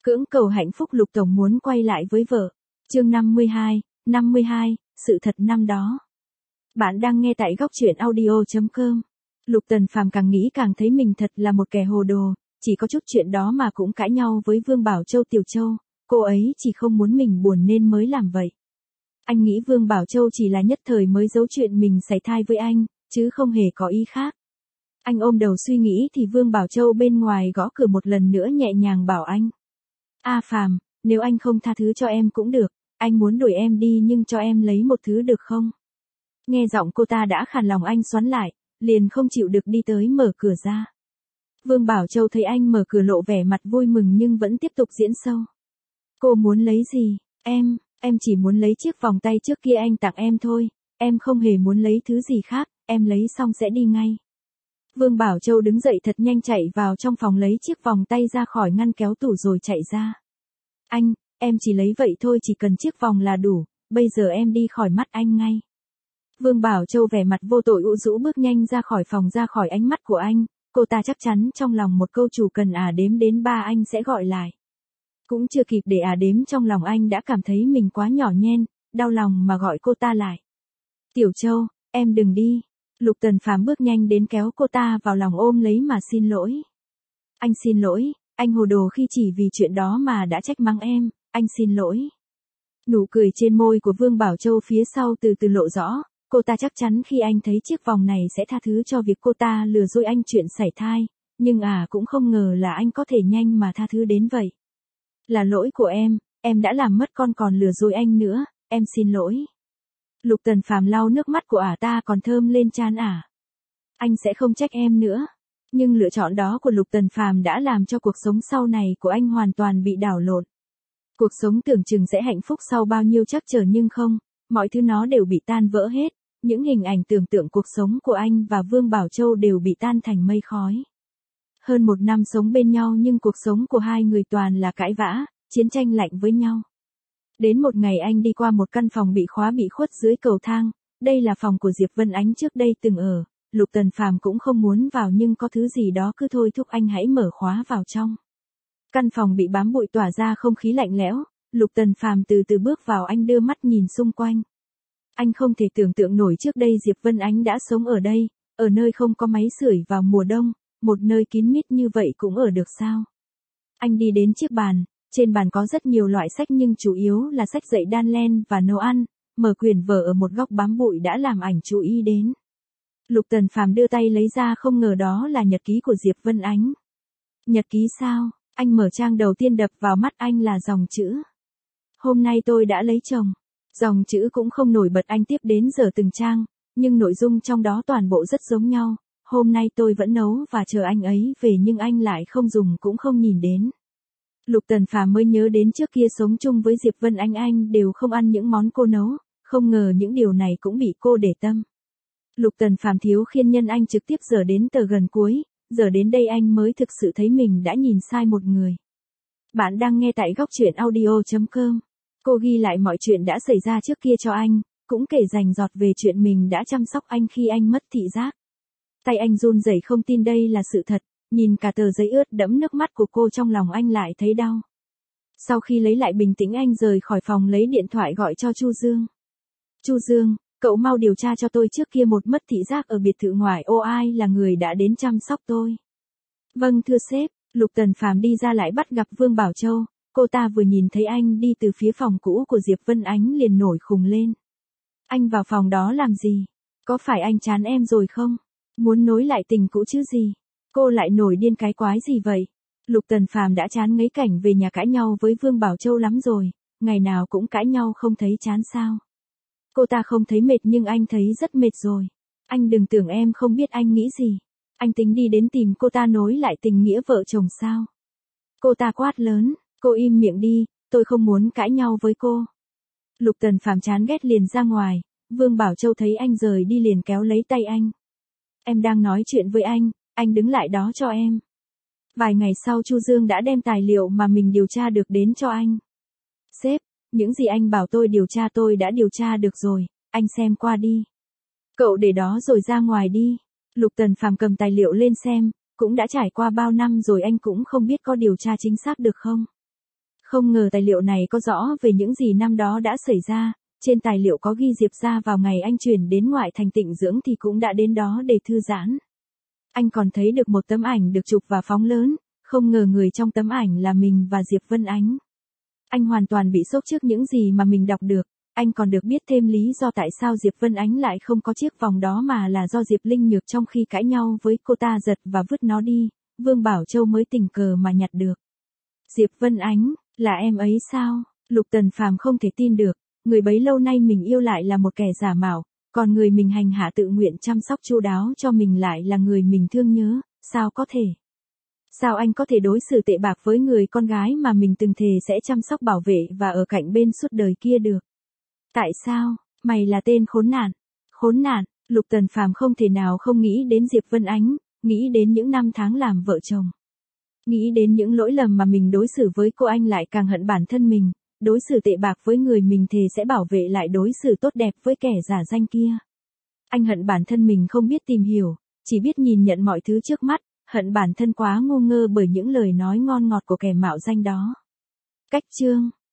Cưỡng cầu hạnh phúc Lục Tổng muốn quay lại với vợ. Chương 52, sự thật năm đó. Bạn đang nghe tại góc truyện audio.com. Lục Tần Phàm càng nghĩ càng thấy mình thật là một kẻ hồ đồ, chỉ có chút chuyện đó mà cũng cãi nhau với Vương Bảo Châu Tiểu Châu, cô ấy chỉ không muốn mình buồn nên mới làm vậy. Anh nghĩ Vương Bảo Châu chỉ là nhất thời mới giấu chuyện mình sảy thai với anh, chứ không hề có ý khác. Anh ôm đầu suy nghĩ thì Vương Bảo Châu bên ngoài gõ cửa một lần nữa nhẹ nhàng bảo anh. Phàm, nếu anh không tha thứ cho em cũng được, anh muốn đuổi em đi nhưng cho em lấy một thứ được không? Nghe giọng cô ta đã khàn lòng anh xoắn lại, liền không chịu được đi tới mở cửa ra. Vương Bảo Châu thấy anh mở cửa lộ vẻ mặt vui mừng nhưng vẫn tiếp tục diễn sâu. Cô muốn lấy gì? Em chỉ muốn lấy chiếc vòng tay trước kia anh tặng em thôi, em không hề muốn lấy thứ gì khác, em lấy xong sẽ đi ngay. Vương Bảo Châu đứng dậy thật nhanh chạy vào trong phòng lấy chiếc vòng tay ra khỏi ngăn kéo tủ rồi chạy ra. Anh, em chỉ lấy vậy thôi, chỉ cần chiếc vòng là đủ, bây giờ em đi khỏi mắt anh ngay. Vương Bảo Châu vẻ mặt vô tội ụ rũ bước nhanh ra khỏi phòng, ra khỏi ánh mắt của anh, cô ta chắc chắn trong lòng một câu chủ cần đếm đến 3 anh sẽ gọi lại. Cũng chưa kịp để đếm trong lòng anh đã cảm thấy mình quá nhỏ nhen, đau lòng mà gọi cô ta lại. Tiểu Châu, em đừng đi. Lục Tần Phàm bước nhanh đến kéo cô ta vào lòng ôm lấy mà xin lỗi. Anh xin lỗi, anh hồ đồ khi chỉ vì chuyện đó mà đã trách mắng em, anh xin lỗi. Nụ cười trên môi của Vương Bảo Châu phía sau từ từ lộ rõ, cô ta chắc chắn khi anh thấy chiếc vòng này sẽ tha thứ cho việc cô ta lừa dối anh chuyện sảy thai, nhưng cũng không ngờ là anh có thể nhanh mà tha thứ đến vậy. Là lỗi của em đã làm mất con còn lừa dối anh nữa, em xin lỗi. Lục Tần Phàm lau nước mắt của ta còn thơm lên trán Anh sẽ không trách em nữa. Nhưng lựa chọn đó của Lục Tần Phàm đã làm cho cuộc sống sau này của anh hoàn toàn bị đảo lộn. Cuộc sống tưởng chừng sẽ hạnh phúc sau bao nhiêu trắc trở nhưng không, mọi thứ nó đều bị tan vỡ hết, những hình ảnh tưởng tượng cuộc sống của anh và Vương Bảo Châu đều bị tan thành mây khói. Hơn 1 năm sống bên nhau nhưng cuộc sống của hai người toàn là cãi vã, chiến tranh lạnh với nhau. Đến một ngày anh đi qua một căn phòng bị khóa bị khuất dưới cầu thang, đây là phòng của Diệp Vân Ánh trước đây từng ở, Lục Tần Phàm cũng không muốn vào nhưng có thứ gì đó cứ thôi thúc anh hãy mở khóa vào trong. Căn phòng bị bám bụi tỏa ra không khí lạnh lẽo, Lục Tần Phàm từ từ bước vào, anh đưa mắt nhìn xung quanh. Anh không thể tưởng tượng nổi trước đây Diệp Vân Ánh đã sống ở đây, ở nơi không có máy sưởi vào mùa đông, một nơi kín mít như vậy cũng ở được sao? Anh đi đến chiếc bàn, trên bàn có rất nhiều loại sách nhưng chủ yếu là sách dạy đan len và nấu ăn, mở quyển vở ở một góc bám bụi đã làm ảnh chú ý đến. Lục Tần Phàm đưa tay lấy ra, không ngờ đó là nhật ký của Diệp Vân Ánh. Nhật ký sao? Anh mở trang đầu tiên, đập vào mắt anh là dòng chữ. Hôm nay tôi đã lấy chồng. Dòng chữ cũng không nổi bật, anh tiếp đến giờ từng trang, nhưng nội dung trong đó toàn bộ rất giống nhau. Hôm nay tôi vẫn nấu và chờ anh ấy về nhưng anh lại không dùng cũng không nhìn đến. Lục Tần Phàm mới nhớ đến trước kia sống chung với Diệp Vân Ánh, anh đều không ăn những món cô nấu, không ngờ những điều này cũng bị cô để tâm. Lục Tần Phàm thiếu khiên nhân, anh trực tiếp dở đến tờ gần cuối, giờ đến đây anh mới thực sự thấy mình đã nhìn sai một người. Bạn đang nghe tại góc truyện audio.com. Cô ghi lại mọi chuyện đã xảy ra trước kia cho anh, cũng kể rành rọt về chuyện mình đã chăm sóc anh khi anh mất thị giác. Tay anh run rẩy không tin đây là sự thật, nhìn cả tờ giấy ướt đẫm nước mắt của cô trong lòng anh lại thấy đau. Sau khi lấy lại bình tĩnh anh rời khỏi phòng, lấy điện thoại gọi cho Chu Dương. Chu Dương, cậu mau điều tra cho tôi trước kia một mất thị giác ở biệt thự ngoại ô ai là người đã đến chăm sóc tôi. Vâng thưa sếp. Lục Tần Phàm đi ra lại bắt gặp Vương Bảo Châu, cô ta vừa nhìn thấy anh đi từ phía phòng cũ của Diệp Vân Ánh liền nổi khùng lên. Anh vào phòng đó làm gì? Có phải anh chán em rồi không? Muốn nối lại tình cũ chứ gì? Cô lại nổi điên cái quái gì vậy? Lục Tần Phàm đã chán ngấy cảnh về nhà cãi nhau với Vương Bảo Châu lắm rồi, ngày nào cũng cãi nhau không thấy chán sao? Cô ta không thấy mệt nhưng anh thấy rất mệt rồi. Anh đừng tưởng em không biết anh nghĩ gì. Anh tính đi đến tìm cô ta nối lại tình nghĩa vợ chồng sao? Cô ta quát lớn, cô im miệng đi, tôi không muốn cãi nhau với cô. Lục Tần Phàm chán ghét liền ra ngoài, Vương Bảo Châu thấy anh rời đi liền kéo lấy tay anh. Em đang nói chuyện với anh đứng lại đó cho em. Vài ngày sau Chu Dương đã đem tài liệu mà mình điều tra được đến cho anh. Sếp, những gì anh bảo tôi điều tra tôi đã điều tra được rồi, anh xem qua đi. Cậu để đó rồi ra ngoài đi. Lục Tần Phàm cầm tài liệu lên xem, cũng đã trải qua bao năm rồi anh cũng không biết có điều tra chính xác được không. Không ngờ tài liệu này có rõ về những gì năm đó đã xảy ra, trên tài liệu có ghi Diệp ra vào ngày anh chuyển đến ngoại thành tịnh dưỡng thì cũng đã đến đó để thư giãn. Anh còn thấy được một tấm ảnh được chụp và phóng lớn, không ngờ người trong tấm ảnh là mình và Diệp Vân Ánh. Anh hoàn toàn bị sốc trước những gì mà mình đọc được, anh còn được biết thêm lý do tại sao Diệp Vân Ánh lại không có chiếc vòng đó mà là do Diệp Linh Nhược trong khi cãi nhau với cô ta giật và vứt nó đi, Vương Bảo Châu mới tình cờ mà nhặt được. Diệp Vân Ánh, là em ấy sao? Lục Tần Phàm không thể tin được, người bấy lâu nay mình yêu lại là một kẻ giả mạo, còn người mình hành hạ tự nguyện chăm sóc chu đáo cho mình lại là người mình thương nhớ, sao có thể? Sao anh có thể đối xử tệ bạc với người con gái mà mình từng thề sẽ chăm sóc bảo vệ và ở cạnh bên suốt đời kia được? Tại sao? Mày là tên khốn nạn. Khốn nạn, Lục Tần Phàm không thể nào không nghĩ đến Diệp Vân Ánh, nghĩ đến những năm tháng làm vợ chồng. Nghĩ đến những lỗi lầm mà mình đối xử với cô, anh lại càng hận bản thân mình, đối xử tệ bạc với người mình thề sẽ bảo vệ lại đối xử tốt đẹp với kẻ giả danh kia. Anh hận bản thân mình không biết tìm hiểu, chỉ biết nhìn nhận mọi thứ trước mắt, hận bản thân quá ngu ngơ bởi những lời nói ngon ngọt của kẻ mạo danh đó. Cách chương